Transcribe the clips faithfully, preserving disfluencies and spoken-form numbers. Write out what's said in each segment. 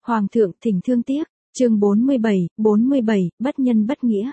Hoàng thượng thỉnh thương tiếc, chương bốn mươi bảy, bốn mươi bảy, bất nhân bất nghĩa.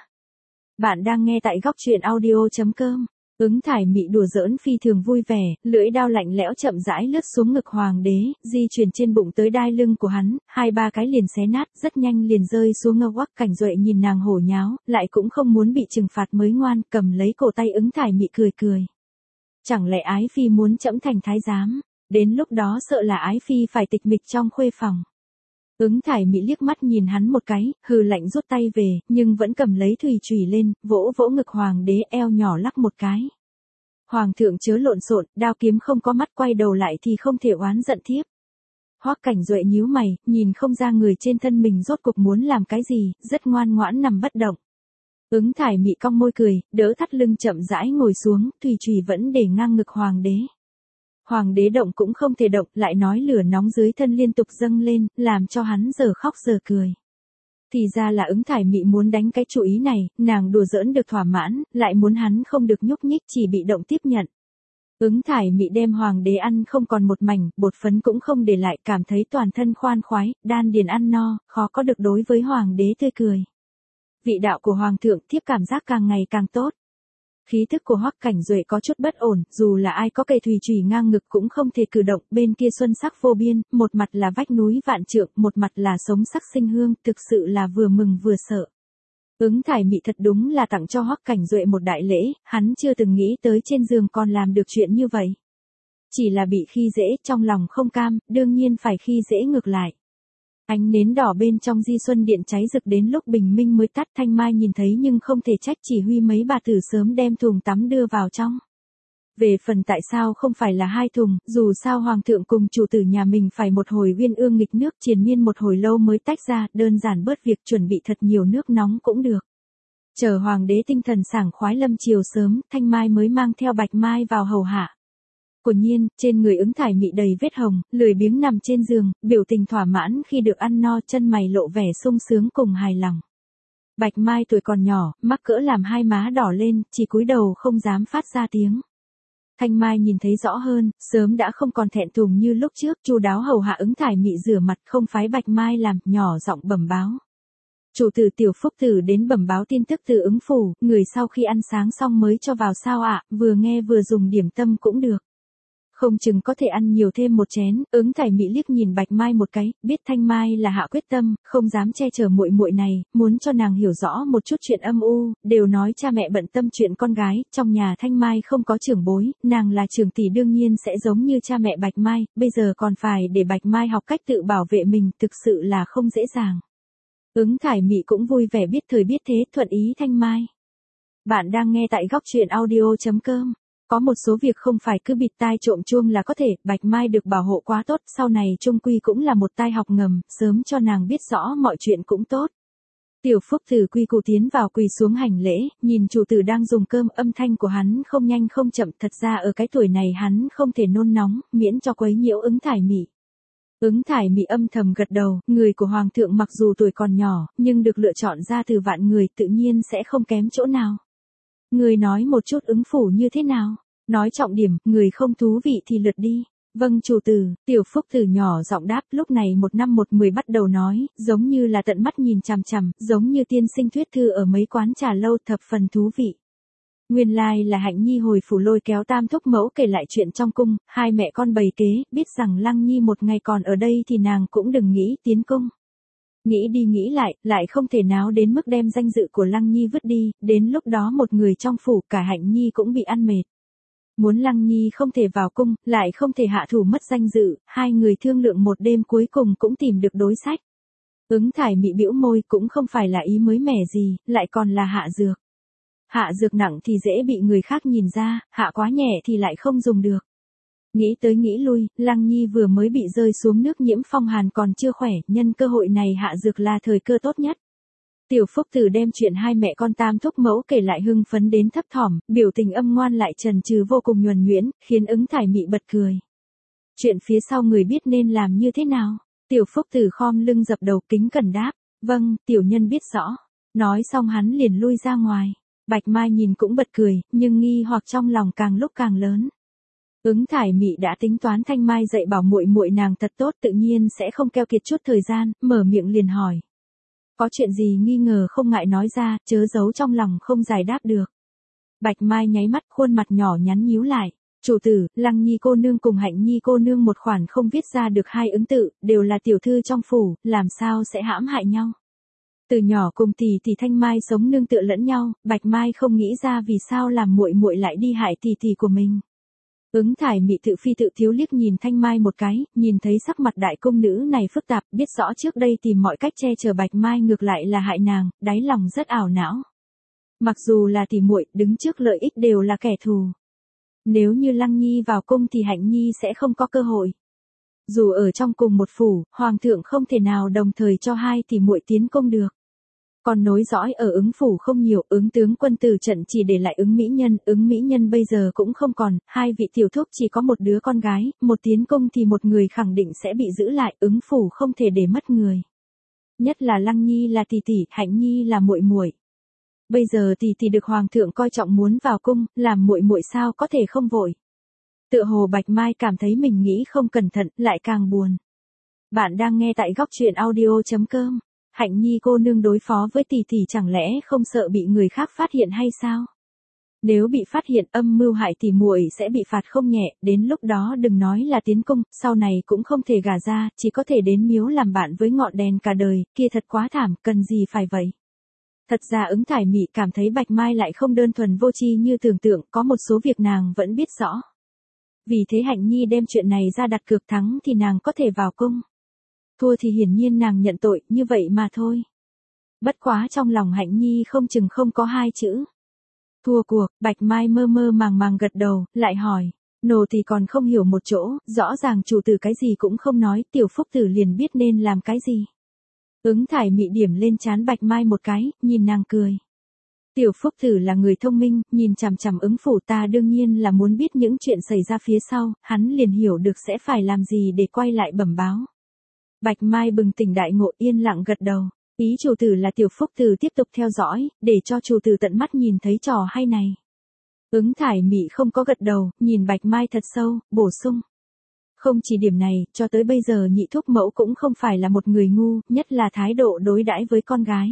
Bạn đang nghe tại góc truyện audio chấm com. Ứng Thải Mị đùa giỡn phi thường vui vẻ, lưỡi đao lạnh lẽo chậm rãi lướt xuống ngực hoàng đế, di chuyển trên bụng tới đai lưng của hắn, hai ba cái liền xé nát, rất nhanh liền rơi xuống ngơ quắc. Cảnh Duệ nhìn nàng hổ nháo, lại cũng không muốn bị trừng phạt mới ngoan, cầm lấy cổ tay Ứng Thải Mị cười cười. Chẳng lẽ ái phi muốn trẫm thành thái giám, đến lúc đó sợ là ái phi phải tịch mịch trong khuê phòng. Ứng Thải Mị liếc mắt nhìn hắn một cái, hừ lạnh rút tay về, nhưng vẫn cầm lấy thùy chùy lên, vỗ vỗ ngực hoàng đế, eo nhỏ lắc một cái. Hoàng thượng chớ lộn xộn, đao kiếm không có mắt, quay đầu lại thì không thể oán giận thiếp. Hoắc Cảnh Duệ nhíu mày, nhìn không ra người trên thân mình rốt cục muốn làm cái gì, rất ngoan ngoãn nằm bất động. Ứng Thải Mị cong môi cười, đỡ thắt lưng chậm rãi ngồi xuống, thùy chùy vẫn để ngang ngực hoàng đế. Hoàng đế động cũng không thể động, lại nói lửa nóng dưới thân liên tục dâng lên, làm cho hắn giờ khóc giờ cười. Thì ra là Ứng Thải Mị muốn đánh cái chủ ý này, nàng đùa giỡn được thỏa mãn, lại muốn hắn không được nhúc nhích, chỉ bị động tiếp nhận. Ứng Thải Mị đem hoàng đế ăn không còn một mảnh, bột phấn cũng không để lại, cảm thấy toàn thân khoan khoái, đan điền ăn no, khó có được đối với hoàng đế tươi cười. Vị đạo của hoàng thượng thiếp cảm giác càng ngày càng tốt. Khí thức của Hoắc Cảnh Duệ có chút bất ổn, dù là ai có cây thùy chùy ngang ngực cũng không thể cử động, bên kia xuân sắc vô biên, một mặt là vách núi vạn trượng, một mặt là sống sắc sinh hương, thực sự là vừa mừng vừa sợ. Ứng Thải Mị thật đúng là tặng cho Hoắc Cảnh Duệ một đại lễ, hắn chưa từng nghĩ tới trên giường còn làm được chuyện như vậy. Chỉ là bị khi dễ, trong lòng không cam, đương nhiên phải khi dễ ngược lại. Ánh nến đỏ bên trong Di Xuân Điện cháy rực đến lúc bình minh mới tắt. Thanh Mai nhìn thấy nhưng không thể trách, chỉ huy mấy bà tử sớm đem thùng tắm đưa vào trong. Về phần tại sao không phải là hai thùng, dù sao hoàng thượng cùng chủ tử nhà mình phải một hồi uyên ương nghịch nước triền miên một hồi lâu mới tách ra, đơn giản bớt việc chuẩn bị thật nhiều nước nóng cũng được. Chờ hoàng đế tinh thần sảng khoái lâm chiều sớm, Thanh Mai mới mang theo Bạch Mai vào hầu hạ. Quả nhiên, trên người Ứng Thải Mị đầy vết hồng, lười biếng nằm trên giường, biểu tình thỏa mãn khi được ăn no, chân mày lộ vẻ sung sướng cùng hài lòng. Bạch Mai tuổi còn nhỏ, mắc cỡ làm hai má đỏ lên, chỉ cúi đầu không dám phát ra tiếng. Thanh Mai nhìn thấy rõ hơn, sớm đã không còn thẹn thùng như lúc trước, chu đáo hầu hạ Ứng Thải Mị rửa mặt, không phái Bạch Mai làm, nhỏ giọng bẩm báo. Chủ tử Tiểu Phúc Tử đến bẩm báo tin tức từ Ứng phủ, người sau khi ăn sáng xong mới cho vào sao ạ, vừa nghe vừa dùng điểm tâm cũng được. Không chừng có thể ăn nhiều thêm một chén. Ứng Thải Mị liếc nhìn Bạch Mai một cái, biết Thanh Mai là hạ quyết tâm, không dám che chở muội muội này, muốn cho nàng hiểu rõ một chút chuyện âm u, đều nói cha mẹ bận tâm chuyện con gái, trong nhà Thanh Mai không có trưởng bối, nàng là trưởng tỷ đương nhiên sẽ giống như cha mẹ Bạch Mai, bây giờ còn phải để Bạch Mai học cách tự bảo vệ mình, thực sự là không dễ dàng. Ứng Thải Mị cũng vui vẻ biết thời biết thế, thuận ý Thanh Mai. Bạn đang nghe tại góc truyện audio chấm com. Có một số việc không phải cứ bịt tai trộm chuông là có thể, Bạch Mai được bảo hộ quá tốt, sau này chung quy cũng là một tai học ngầm, sớm cho nàng biết rõ mọi chuyện cũng tốt. Tiểu Phúc Tử quy củ tiến vào quỳ xuống hành lễ, nhìn chủ tử đang dùng cơm, âm thanh của hắn không nhanh không chậm, thật ra ở cái tuổi này hắn không thể nôn nóng, miễn cho quấy nhiễu Ứng Thải Mị. Ứng Thải Mị âm thầm gật đầu, người của hoàng thượng mặc dù tuổi còn nhỏ, nhưng được lựa chọn ra từ vạn người tự nhiên sẽ không kém chỗ nào. Người nói một chút Ứng phủ như thế nào? Nói trọng điểm, người không thú vị thì lượt đi. Vâng chủ tử, Tiểu Phúc Tử nhỏ giọng đáp, lúc này một năm một mười bắt đầu nói, giống như là tận mắt nhìn chằm chằm, giống như tiên sinh thuyết thư ở mấy quán trà lâu, thập phần thú vị. Nguyên lai like là Hạnh Nhi hồi phủ lôi kéo Tam thúc mẫu kể lại chuyện trong cung, hai mẹ con bày kế, biết rằng Lăng Nhi một ngày còn ở đây thì nàng cũng đừng nghĩ tiến cung. Nghĩ đi nghĩ lại, lại không thể nào đến mức đem danh dự của Lăng Nhi vứt đi, đến lúc đó một người trong phủ cả Hạnh Nhi cũng bị ăn mệt. Muốn Lăng Nhi không thể vào cung, lại không thể hạ thủ mất danh dự, hai người thương lượng một đêm cuối cùng cũng tìm được đối sách. Ứng Thải Mị bĩu môi, cũng không phải là ý mới mẻ gì, lại còn là hạ dược. Hạ dược nặng thì dễ bị người khác nhìn ra, hạ quá nhẹ thì lại không dùng được. Nghĩ tới nghĩ lui, Lăng Nhi vừa mới bị rơi xuống nước nhiễm phong hàn còn chưa khỏe, nhân cơ hội này hạ dược là thời cơ tốt nhất. Tiểu Phúc Tử đem chuyện hai mẹ con Tam thúc mẫu kể lại hưng phấn đến thấp thỏm, biểu tình âm ngoan lại trần trừ vô cùng nhuần nhuyễn, khiến Ứng Thải Mị bật cười. Chuyện phía sau người biết nên làm như thế nào? Tiểu Phúc Tử khom lưng dập đầu kính cẩn đáp, vâng, tiểu nhân biết rõ. Nói xong hắn liền lui ra ngoài. Bạch Mai nhìn cũng bật cười, nhưng nghi hoặc trong lòng càng lúc càng lớn. Ứng Thải Mị đã tính toán Thanh Mai dạy bảo muội muội nàng thật tốt, tự nhiên sẽ không keo kiệt chút thời gian, mở miệng liền hỏi. Có chuyện gì nghi ngờ không ngại nói ra, chớ giấu trong lòng không giải đáp được. Bạch Mai nháy mắt, khuôn mặt nhỏ nhắn nhíu lại. Chủ tử, Lăng Nhi cô nương cùng Hạnh Nhi cô nương một khoản không viết ra được hai ứng tự, đều là tiểu thư trong phủ, làm sao sẽ hãm hại nhau. Từ nhỏ cùng tỷ tỷ Thanh Mai sống nương tựa lẫn nhau, Bạch Mai không nghĩ ra vì sao làm muội muội lại đi hại tỷ tỷ của mình. Ứng Thải Mị tự phi tự thiếu liếc nhìn Thanh Mai một cái, nhìn thấy sắc mặt đại công nữ này phức tạp, biết rõ trước đây tìm mọi cách che chở Bạch Mai ngược lại là hại nàng, đáy lòng rất ảo não. Mặc dù là tỷ muội, đứng trước lợi ích đều là kẻ thù. Nếu như Lăng Nhi vào cung thì Hạnh Nhi sẽ không có cơ hội. Dù ở trong cùng một phủ, hoàng thượng không thể nào đồng thời cho hai tỷ muội tiến cung được. Còn nối dõi ở ứng phủ không nhiều, ứng tướng quân từ trận chỉ để lại ứng mỹ nhân, ứng mỹ nhân bây giờ cũng không còn, hai vị tiểu thúc chỉ có một đứa con gái, một tiến cung thì một người khẳng định sẽ bị giữ lại, ứng phủ không thể để mất người. Nhất là Lăng Nhi là tỷ tỷ, Hạnh Nhi là muội muội. Bây giờ tỷ tỷ được hoàng thượng coi trọng muốn vào cung, làm muội muội sao có thể không vội. Tựa hồ Bạch Mai cảm thấy mình nghĩ không cẩn thận, lại càng buồn. Bạn đang nghe tại góc truyện audio chấm com. Hạnh Nhi cô nương đối phó với tỷ tỷ chẳng lẽ không sợ bị người khác phát hiện hay sao? Nếu bị phát hiện âm mưu hại tỷ muội sẽ bị phạt không nhẹ, đến lúc đó đừng nói là tiến cung, sau này cũng không thể gả ra, chỉ có thể đến miếu làm bạn với ngọn đèn cả đời, kia thật quá thảm, cần gì phải vậy? Thật ra Ứng Thải Mị cảm thấy Bạch Mai lại không đơn thuần vô tri như tưởng tượng, có một số việc nàng vẫn biết rõ. Vì thế Hạnh Nhi đem chuyện này ra đặt cược, thắng thì nàng có thể vào cung. Thua thì hiển nhiên nàng nhận tội, như vậy mà thôi. Bất quá trong lòng Hạnh Nhi không chừng không có hai chữ. Thua cuộc, Bạch Mai mơ mơ màng màng gật đầu, lại hỏi. Nô thì còn không hiểu một chỗ, rõ ràng chủ tử cái gì cũng không nói, tiểu phúc tử liền biết nên làm cái gì. Ứng Thải Mị điểm lên trán Bạch Mai một cái, nhìn nàng cười. Tiểu phúc tử là người thông minh, nhìn chằm chằm ứng phủ ta đương nhiên là muốn biết những chuyện xảy ra phía sau, hắn liền hiểu được sẽ phải làm gì để quay lại bẩm báo. Bạch Mai bừng tỉnh đại ngộ, yên lặng gật đầu. Ý chủ tử là tiểu phúc tử tiếp tục theo dõi, để cho chủ tử tận mắt nhìn thấy trò hay này. Ứng Thải Mị không có gật đầu, nhìn Bạch Mai thật sâu, bổ sung. Không chỉ điểm này, cho tới bây giờ nhị thúc mẫu cũng không phải là một người ngu, nhất là thái độ đối đãi với con gái.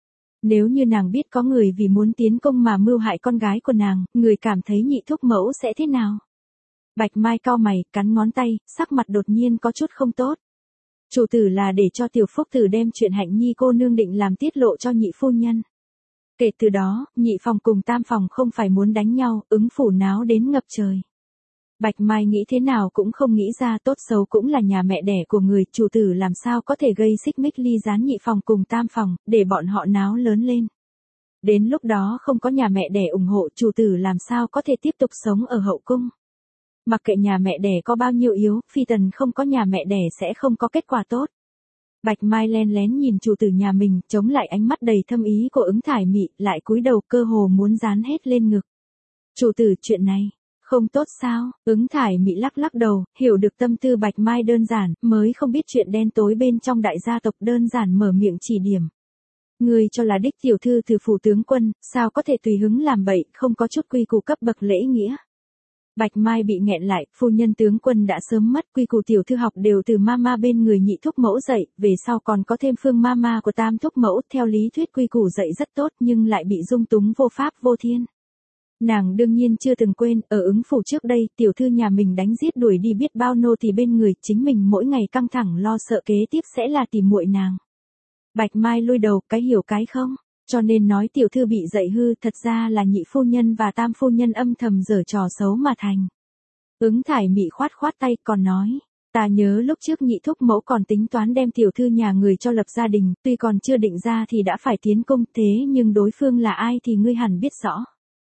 Nếu như nàng biết có người vì muốn tiến công mà mưu hại con gái của nàng, người cảm thấy nhị thúc mẫu sẽ thế nào? Bạch Mai cau mày, cắn ngón tay, sắc mặt đột nhiên có chút không tốt. Chủ tử là để cho tiểu phúc tử đem chuyện Hạnh Nhi cô nương định làm tiết lộ cho nhị phu nhân. Kể từ đó, nhị phòng cùng tam phòng không phải muốn đánh nhau, ứng phủ náo đến ngập trời. Bạch Mai nghĩ thế nào cũng không nghĩ ra, tốt xấu cũng là nhà mẹ đẻ của người, chủ tử làm sao có thể gây xích mích ly gián nhị phòng cùng tam phòng, để bọn họ náo lớn lên. Đến lúc đó không có nhà mẹ đẻ ủng hộ, chủ tử làm sao có thể tiếp tục sống ở hậu cung. Mặc kệ nhà mẹ đẻ có bao nhiêu yếu, phi tần không có nhà mẹ đẻ sẽ không có kết quả tốt. Bạch Mai len lén nhìn chủ tử nhà mình, chống lại ánh mắt đầy thâm ý của Ứng Thải Mị, lại cúi đầu cơ hồ muốn dán hết lên ngực. Chủ tử, chuyện này không tốt sao? Ứng Thải Mị lắc lắc đầu, hiểu được tâm tư Bạch Mai đơn giản, mới không biết chuyện đen tối bên trong đại gia tộc, đơn giản mở miệng chỉ điểm. Ngươi cho là đích tiểu thư từ phủ tướng quân, sao có thể tùy hứng làm bậy, không có chút quy củ cấp bậc lễ nghĩa. Bạch Mai bị nghẹn lại, phu nhân tướng quân đã sớm mất, quy củ tiểu thư học đều từ mama bên người nhị thúc mẫu dạy, về sau còn có thêm phương mama của tam thúc mẫu, theo lý thuyết quy củ dạy rất tốt nhưng lại bị dung túng vô pháp vô thiên. Nàng đương nhiên chưa từng quên, ở ứng phủ trước đây, tiểu thư nhà mình đánh giết đuổi đi biết bao nô tỳ bên người, chính mình mỗi ngày căng thẳng lo sợ kế tiếp sẽ là tìm muội nàng. Bạch Mai lôi đầu, cái hiểu cái không, cho nên nói tiểu thư bị dạy hư, thật ra là nhị phu nhân và tam phu nhân âm thầm giở trò xấu mà thành. Ứng Thải Mị khoát khoát tay, còn nói, ta nhớ lúc trước nhị thúc mẫu còn tính toán đem tiểu thư nhà người cho lập gia đình, tuy còn chưa định ra thì đã phải tiến công, thế nhưng đối phương là ai thì ngươi hẳn biết rõ.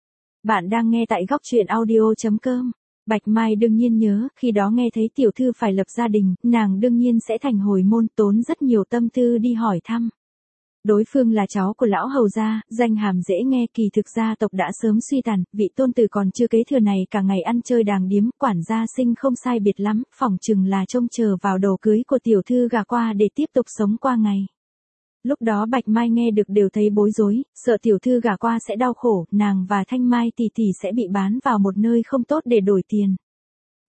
Bạn đang nghe tại góc truyện audio chấm com. Bạch Mai đương nhiên nhớ, khi đó nghe thấy tiểu thư phải lập gia đình, nàng đương nhiên sẽ thành hồi môn, tốn rất nhiều tâm tư đi hỏi thăm. Đối phương là cháu của lão hầu gia, danh hàm dễ nghe, kỳ thực gia tộc đã sớm suy tàn, vị tôn tử còn chưa kế thừa này cả ngày ăn chơi đàng điếm, quản gia sinh không sai biệt lắm, phỏng chừng là trông chờ vào đồ cưới của tiểu thư gả qua để tiếp tục sống qua ngày. Lúc đó Bạch Mai nghe được đều thấy bối rối, sợ tiểu thư gả qua sẽ đau khổ, nàng và Thanh Mai tỷ tỷ sẽ bị bán vào một nơi không tốt để đổi tiền.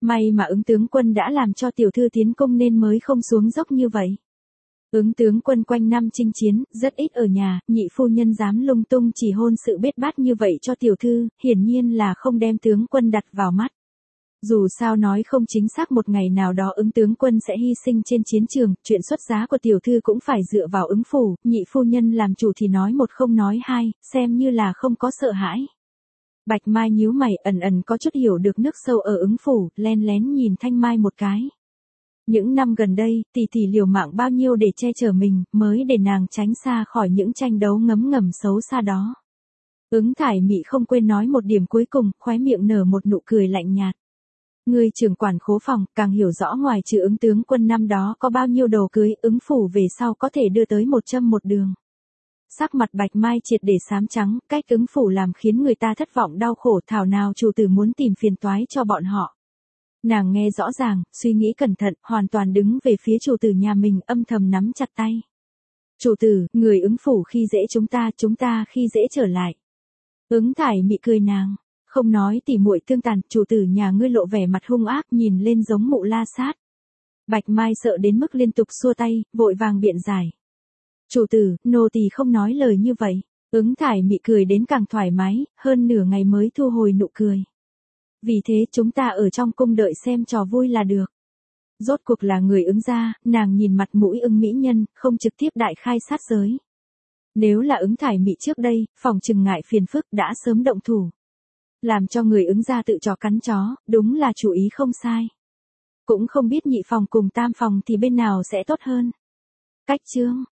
May mà ứng tướng quân đã làm cho tiểu thư tiến công nên mới không xuống dốc như vậy. Ứng tướng quân quanh năm chinh chiến, rất ít ở nhà, nhị phu nhân dám lung tung chỉ hôn sự bết bát như vậy cho tiểu thư, hiển nhiên là không đem tướng quân đặt vào mắt. Dù sao nói không chính xác một ngày nào đó ứng tướng quân sẽ hy sinh trên chiến trường, chuyện xuất giá của tiểu thư cũng phải dựa vào ứng phủ, nhị phu nhân làm chủ thì nói một không nói hai, xem như là không có sợ hãi. Bạch Mai nhíu mày ẩn ẩn có chút hiểu được nước sâu ở ứng phủ, len lén nhìn Thanh Mai một cái. Những năm gần đây, tỷ tỷ liều mạng bao nhiêu để che chở mình, mới để nàng tránh xa khỏi những tranh đấu ngấm ngầm xấu xa đó. Ứng Thải Mị không quên nói một điểm cuối cùng, khóe miệng nở một nụ cười lạnh nhạt. Người trưởng quản khố phòng, càng hiểu rõ ngoài trừ ứng tướng quân năm đó có bao nhiêu đồ cưới, ứng phủ về sau có thể đưa tới một châm một đường. Sắc mặt Bạch Mai triệt để xám trắng, cách ứng phủ làm khiến người ta thất vọng đau khổ, thảo nào chủ tử muốn tìm phiền toái cho bọn họ. Nàng nghe rõ ràng, suy nghĩ cẩn thận, hoàn toàn đứng về phía chủ tử nhà mình, âm thầm nắm chặt tay. Chủ tử, người ứng phủ khi dễ chúng ta, chúng ta khi dễ trở lại. Ứng Thải Mị cười nàng, không nói tỉ muội tương tàn, chủ tử nhà ngươi lộ vẻ mặt hung ác, nhìn lên giống Mụ La Sát. Bạch Mai sợ đến mức liên tục xua tay, vội vàng biện giải. Chủ tử, nô tỳ không nói lời như vậy. Ứng Thải Mị cười đến càng thoải mái, hơn nửa ngày mới thu hồi nụ cười. Vì thế chúng ta ở trong cung đợi xem trò vui là được. Rốt cuộc là người ứng gia, nàng nhìn mặt mũi ứng mỹ nhân, không trực tiếp đại khai sát giới. Nếu là ứng Thải Mị trước đây, phòng chừng ngại phiền phức đã sớm động thủ. Làm cho người ứng gia tự chó cắn chó, đúng là chủ ý không sai. Cũng không biết nhị phòng cùng tam phòng thì bên nào sẽ tốt hơn. Cách chương